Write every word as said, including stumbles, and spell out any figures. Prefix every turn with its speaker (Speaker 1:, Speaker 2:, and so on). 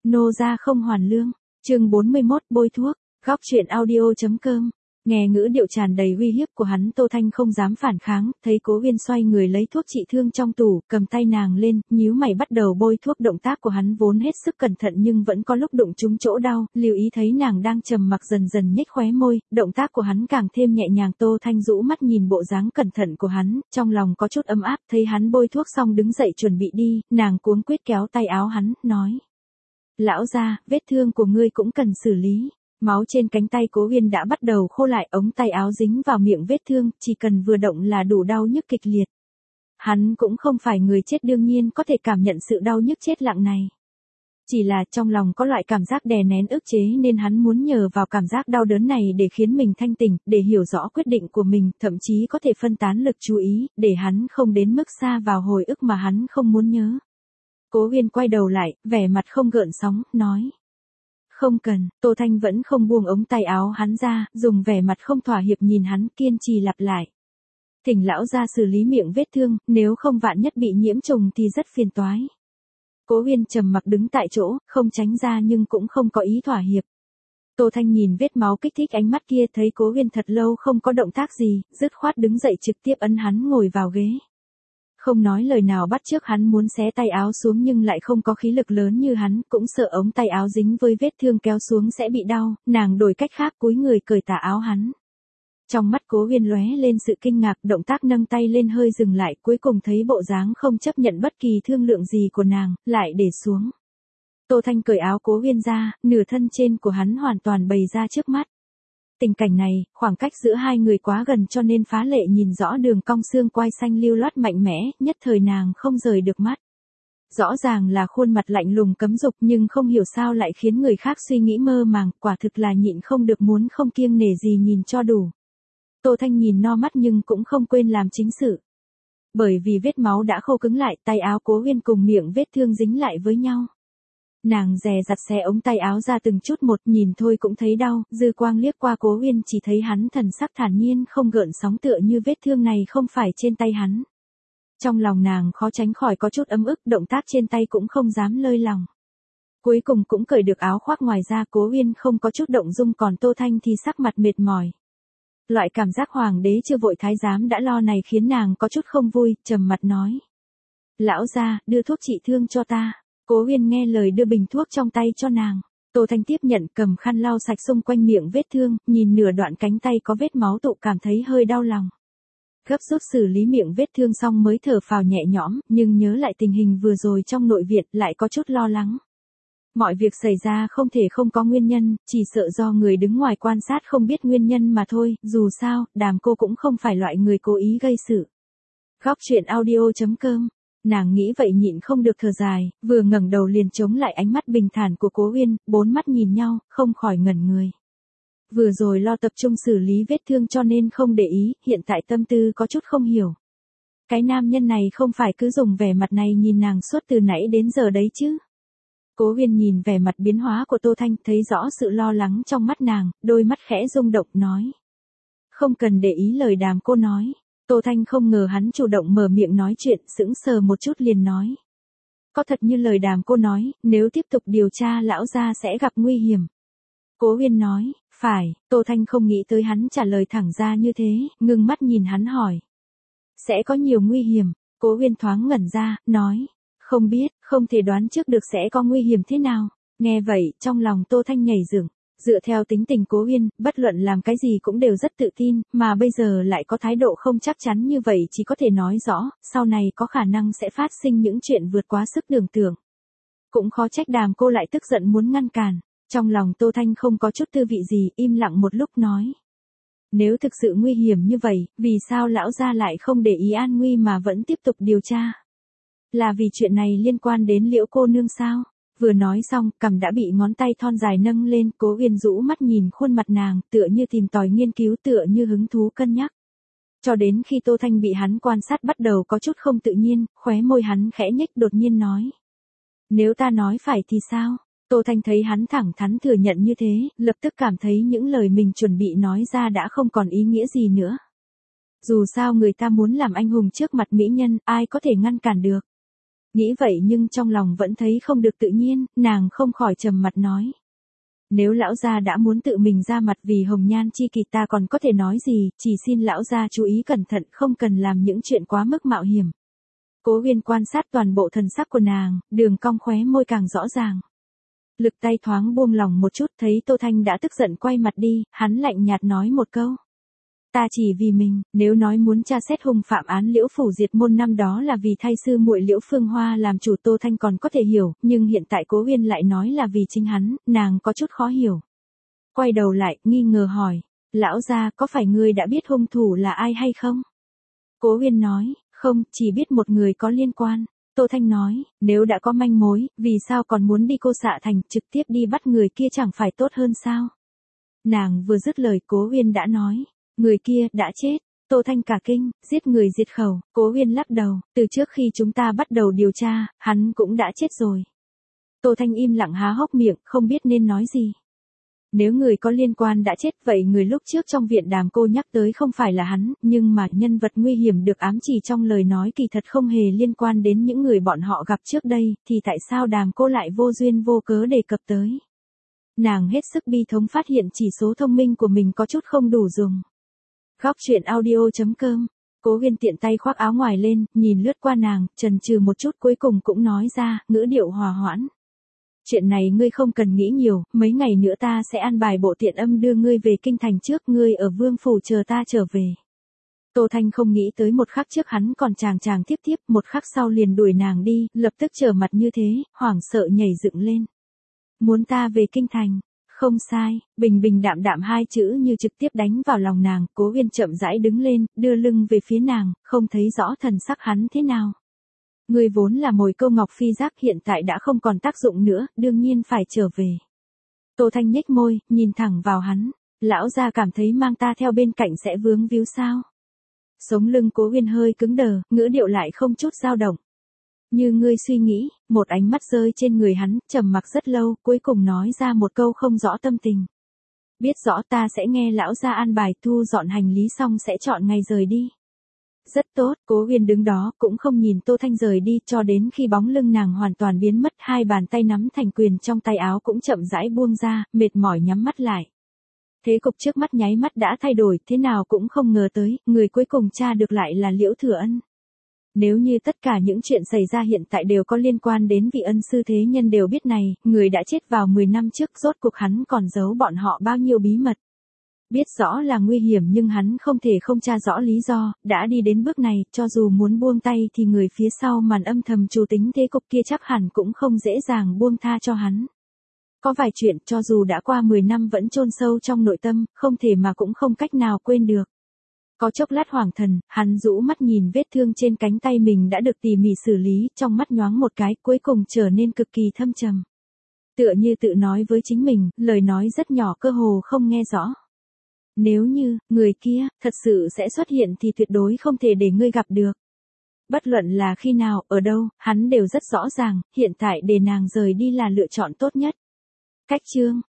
Speaker 1: Nô gia không hoàn lương. Chương bốn mươi mốt bôi thuốc. Góc truyện audio.com. Nghe ngữ điệu tràn đầy uy hiếp của hắn, Tô Thanh không dám phản kháng, thấy Cố Uyên xoay người lấy thuốc trị thương trong tủ, cầm tay nàng lên, nhíu mày bắt đầu bôi thuốc. Động tác của hắn vốn hết sức cẩn thận nhưng vẫn có lúc đụng trúng chỗ đau, lưu ý thấy nàng đang trầm mặc dần dần nhếch khóe môi, động tác của hắn càng thêm nhẹ nhàng. Tô Thanh rũ mắt nhìn bộ dáng cẩn thận của hắn, trong lòng có chút ấm áp. Thấy hắn bôi thuốc xong đứng dậy chuẩn bị đi, nàng cuống quýt kéo tay áo hắn, nói: Lão gia, vết thương của ngươi cũng cần xử lý. Máu trên cánh tay Cố Uyên đã bắt đầu khô lại, ống tay áo dính vào miệng vết thương, chỉ cần vừa động là đủ đau nhức kịch liệt. Hắn cũng không phải người chết, đương nhiên có thể cảm nhận sự đau nhức chết lặng này. Chỉ là trong lòng có loại cảm giác đè nén ức chế nên hắn muốn nhờ vào cảm giác đau đớn này để khiến mình thanh tỉnh, để hiểu rõ quyết định của mình, thậm chí có thể phân tán lực chú ý, để hắn không đến mức xa vào hồi ức mà hắn không muốn nhớ. Cố Uyên quay đầu lại, vẻ mặt không gợn sóng, nói: Không cần. Tô Thanh vẫn không buông ống tay áo hắn ra, dùng vẻ mặt không thỏa hiệp nhìn hắn, kiên trì lặp lại: Thỉnh lão gia xử lý miệng vết thương, nếu không vạn nhất bị nhiễm trùng thì rất phiền toái. Cố Uyên trầm mặc đứng tại chỗ, không tránh ra nhưng cũng không có ý thỏa hiệp. Tô Thanh nhìn vết máu kích thích ánh mắt kia, thấy Cố Uyên thật lâu không có động tác gì, dứt khoát đứng dậy trực tiếp ấn hắn ngồi vào ghế. Không nói lời nào bắt chước hắn muốn xé tay áo xuống nhưng lại không có khí lực lớn như hắn, cũng sợ ống tay áo dính với vết thương kéo xuống sẽ bị đau, nàng đổi cách khác cúi người cởi tà áo hắn. Trong mắt Cố Uyên lóe lên sự kinh ngạc, động tác nâng tay lên hơi dừng lại, cuối cùng thấy bộ dáng không chấp nhận bất kỳ thương lượng gì của nàng, lại để xuống. Tô Thanh cởi áo Cố Uyên ra, nửa thân trên của hắn hoàn toàn bày ra trước mắt. Tình cảnh này, khoảng cách giữa hai người quá gần cho nên phá lệ nhìn rõ đường cong xương quai xanh lưu loát mạnh mẽ, nhất thời nàng không rời được mắt. Rõ ràng là khuôn mặt lạnh lùng cấm dục nhưng không hiểu sao lại khiến người khác suy nghĩ mơ màng, quả thực là nhịn không được muốn không kiêng nể gì nhìn cho đủ. Tô Thanh nhìn no mắt nhưng cũng không quên làm chính sự. Bởi vì vết máu đã khô cứng lại, tay áo Cố Uyên cùng miệng vết thương dính lại với nhau. Nàng dè dặt xé ống tay áo ra từng chút một, nhìn thôi cũng thấy đau, dư quang liếc qua Cố Uyên chỉ thấy hắn thần sắc thản nhiên không gợn sóng, tựa như vết thương này không phải trên tay hắn. Trong lòng nàng khó tránh khỏi có chút ấm ức, động tác trên tay cũng không dám lơi lòng. Cuối cùng cũng cởi được áo khoác ngoài ra, Cố Uyên không có chút động dung, còn Tô Thanh thì sắc mặt mệt mỏi. Loại cảm giác hoàng đế chưa vội thái giám đã lo này khiến nàng có chút không vui, trầm mặt nói: Lão gia, đưa thuốc trị thương cho ta. Cố Uyên nghe lời đưa bình thuốc trong tay cho nàng. Tô Thanh tiếp nhận, cầm khăn lau sạch xung quanh miệng vết thương, nhìn nửa đoạn cánh tay có vết máu tụ cảm thấy hơi đau lòng. Gấp rút xử lý miệng vết thương xong mới thở phào nhẹ nhõm, nhưng nhớ lại tình hình vừa rồi trong nội viện lại có chút lo lắng. Mọi việc xảy ra không thể không có nguyên nhân, chỉ sợ do người đứng ngoài quan sát không biết nguyên nhân mà thôi, dù sao, Đàm cô cũng không phải loại người cố ý gây sự. Góc truyện audio.com. Nàng nghĩ vậy nhịn không được thở dài, vừa ngẩng đầu liền chống lại ánh mắt bình thản của Cố Uyên, bốn mắt nhìn nhau, không khỏi ngẩn người. Vừa rồi lo tập trung xử lý vết thương cho nên không để ý, hiện tại tâm tư có chút không hiểu. Cái nam nhân này không phải cứ dùng vẻ mặt này nhìn nàng suốt từ nãy đến giờ đấy chứ. Cố Uyên nhìn vẻ mặt biến hóa của Tô Thanh, thấy rõ sự lo lắng trong mắt nàng, đôi mắt khẽ rung động, nói: Không cần để ý lời Đàm cô nói. Tô Thanh không ngờ hắn chủ động mở miệng nói chuyện, sững sờ một chút liền nói: Có thật như lời Đàm cô nói, nếu tiếp tục điều tra lão gia sẽ gặp nguy hiểm. Cố Uyên nói: Phải. Tô Thanh không nghĩ tới hắn trả lời thẳng ra như thế, ngưng mắt nhìn hắn hỏi: Sẽ có nhiều nguy hiểm? Cố Uyên thoáng ngẩn ra, nói: Không biết, không thể đoán trước được sẽ có nguy hiểm thế nào. Nghe vậy, trong lòng Tô Thanh nhảy dựng. Dựa theo tính tình Cố Uyên, bất luận làm cái gì cũng đều rất tự tin, mà bây giờ lại có thái độ không chắc chắn như vậy, chỉ có thể nói rõ, sau này có khả năng sẽ phát sinh những chuyện vượt quá sức tưởng tượng. Cũng khó trách Đàm cô lại tức giận muốn ngăn cản. Trong lòng Tô Thanh không có chút tư vị gì, im lặng một lúc nói: Nếu thực sự nguy hiểm như vậy, vì sao lão gia lại không để ý an nguy mà vẫn tiếp tục điều tra? Là vì chuyện này liên quan đến Liễu cô nương sao? Vừa nói xong, cằm đã bị ngón tay thon dài nâng lên, Cố Uyên rũ mắt nhìn khuôn mặt nàng, tựa như tìm tòi nghiên cứu, tựa như hứng thú cân nhắc. Cho đến khi Tô Thanh bị hắn quan sát bắt đầu có chút không tự nhiên, khóe môi hắn khẽ nhếch, đột nhiên nói: Nếu ta nói phải thì sao? Tô Thanh thấy hắn thẳng thắn thừa nhận như thế, lập tức cảm thấy những lời mình chuẩn bị nói ra đã không còn ý nghĩa gì nữa. Dù sao người ta muốn làm anh hùng trước mặt mỹ nhân, ai có thể ngăn cản được. Nghĩ vậy nhưng trong lòng vẫn thấy không được tự nhiên, nàng không khỏi trầm mặt nói. Nếu lão gia đã muốn tự mình ra mặt vì hồng nhan chi kỷ ta còn có thể nói gì, chỉ xin lão gia chú ý cẩn thận không cần làm những chuyện quá mức mạo hiểm. Cố Uyên quan sát toàn bộ thần sắc của nàng, đường cong khóe môi càng rõ ràng. Lực tay thoáng buông lòng một chút thấy Tô Thanh đã tức giận quay mặt đi, hắn lạnh nhạt nói một câu. Ta chỉ vì mình, nếu nói muốn tra xét hung phạm án Liễu Phủ diệt môn năm đó là vì thay sư muội Liễu Phương Hoa làm chủ Tô Thanh còn có thể hiểu, nhưng hiện tại Cố Uyên lại nói là vì chính hắn, nàng có chút khó hiểu. Quay đầu lại, nghi ngờ hỏi, lão gia có phải ngươi đã biết hung thủ là ai hay không? Cố Uyên nói, không, chỉ biết một người có liên quan. Tô Thanh nói, nếu đã có manh mối, vì sao còn muốn đi Cô Xạ Thành, trực tiếp đi bắt người kia chẳng phải tốt hơn sao? Nàng vừa dứt lời Cố Uyên đã nói, người kia đã chết. Tô Thanh cả kinh, giết người diệt khẩu. Cố Uyên lắc đầu, từ trước khi chúng ta bắt đầu điều tra, hắn cũng đã chết rồi. Tô Thanh im lặng há hốc miệng, không biết nên nói gì. Nếu người có liên quan đã chết vậy người lúc trước trong viện Đàm cô nhắc tới không phải là hắn, nhưng mà nhân vật nguy hiểm được ám chỉ trong lời nói kỳ thật không hề liên quan đến những người bọn họ gặp trước đây, thì tại sao Đàm cô lại vô duyên vô cớ đề cập tới. Nàng hết sức bi thống phát hiện chỉ số thông minh của mình có chút không đủ dùng. Góc truyện audio chấm com. Cố Uyên tiện tay khoác áo ngoài lên, nhìn lướt qua nàng, chần chừ một chút cuối cùng cũng nói ra, ngữ điệu hòa hoãn. Chuyện này ngươi không cần nghĩ nhiều, mấy ngày nữa ta sẽ an bài bộ tiện âm đưa ngươi về kinh thành trước, ngươi ở Vương phủ chờ ta trở về. Tô Thanh không nghĩ tới một khắc trước hắn còn chàng chàng tiếp tiếp, một khắc sau liền đuổi nàng đi, lập tức trở mặt như thế, hoảng sợ nhảy dựng lên. Muốn ta về kinh thành? Không sai, bình bình đạm đạm hai chữ như trực tiếp đánh vào lòng nàng. Cố Uyên chậm rãi đứng lên, đưa lưng về phía nàng, không thấy rõ thần sắc hắn thế nào. Ngươi vốn là mồi câu ngọc phi giác, hiện tại đã không còn tác dụng nữa, đương nhiên phải trở về. Tô Thanh nhếch môi, nhìn thẳng vào hắn. Lão gia cảm thấy mang ta theo bên cạnh sẽ vướng víu sao? Sống lưng Cố Uyên hơi cứng đờ, ngữ điệu lại không chút dao động. Như ngươi suy nghĩ. Một ánh mắt rơi trên người hắn, trầm mặc rất lâu, cuối cùng nói ra một câu không rõ tâm tình. Biết rõ ta sẽ nghe lão gia an bài, thu dọn hành lý xong sẽ chọn ngày rời đi. Rất tốt. Cố Uyên đứng đó, cũng không nhìn Tô Thanh rời đi, cho đến khi bóng lưng nàng hoàn toàn biến mất, hai bàn tay nắm thành quyền trong tay áo cũng chậm rãi buông ra, mệt mỏi nhắm mắt lại. Thế cục trước mắt nháy mắt đã thay đổi, thế nào cũng không ngờ tới, người cuối cùng tra được lại là Liễu Thừa Ân. Nếu như tất cả những chuyện xảy ra hiện tại đều có liên quan đến vị ân sư thế nhân đều biết này, người đã chết vào mười năm trước, rốt cuộc hắn còn giấu bọn họ bao nhiêu bí mật. Biết rõ là nguy hiểm nhưng hắn không thể không tra rõ lý do, đã đi đến bước này, cho dù muốn buông tay thì người phía sau màn âm thầm chủ tính thế cục kia chắc hẳn cũng không dễ dàng buông tha cho hắn. Có vài chuyện cho dù đã qua mười năm vẫn chôn sâu trong nội tâm, không thể mà cũng không cách nào quên được. Có chốc lát hoảng thần, hắn rũ mắt nhìn vết thương trên cánh tay mình đã được tỉ mỉ xử lý, trong mắt nhoáng một cái, cuối cùng trở nên cực kỳ thâm trầm. Tựa như tự nói với chính mình, lời nói rất nhỏ cơ hồ không nghe rõ. Nếu như, người kia, thật sự sẽ xuất hiện thì tuyệt đối không thể để ngươi gặp được. Bất luận là khi nào, ở đâu, hắn đều rất rõ ràng, hiện tại để nàng rời đi là lựa chọn tốt nhất. Cách chương.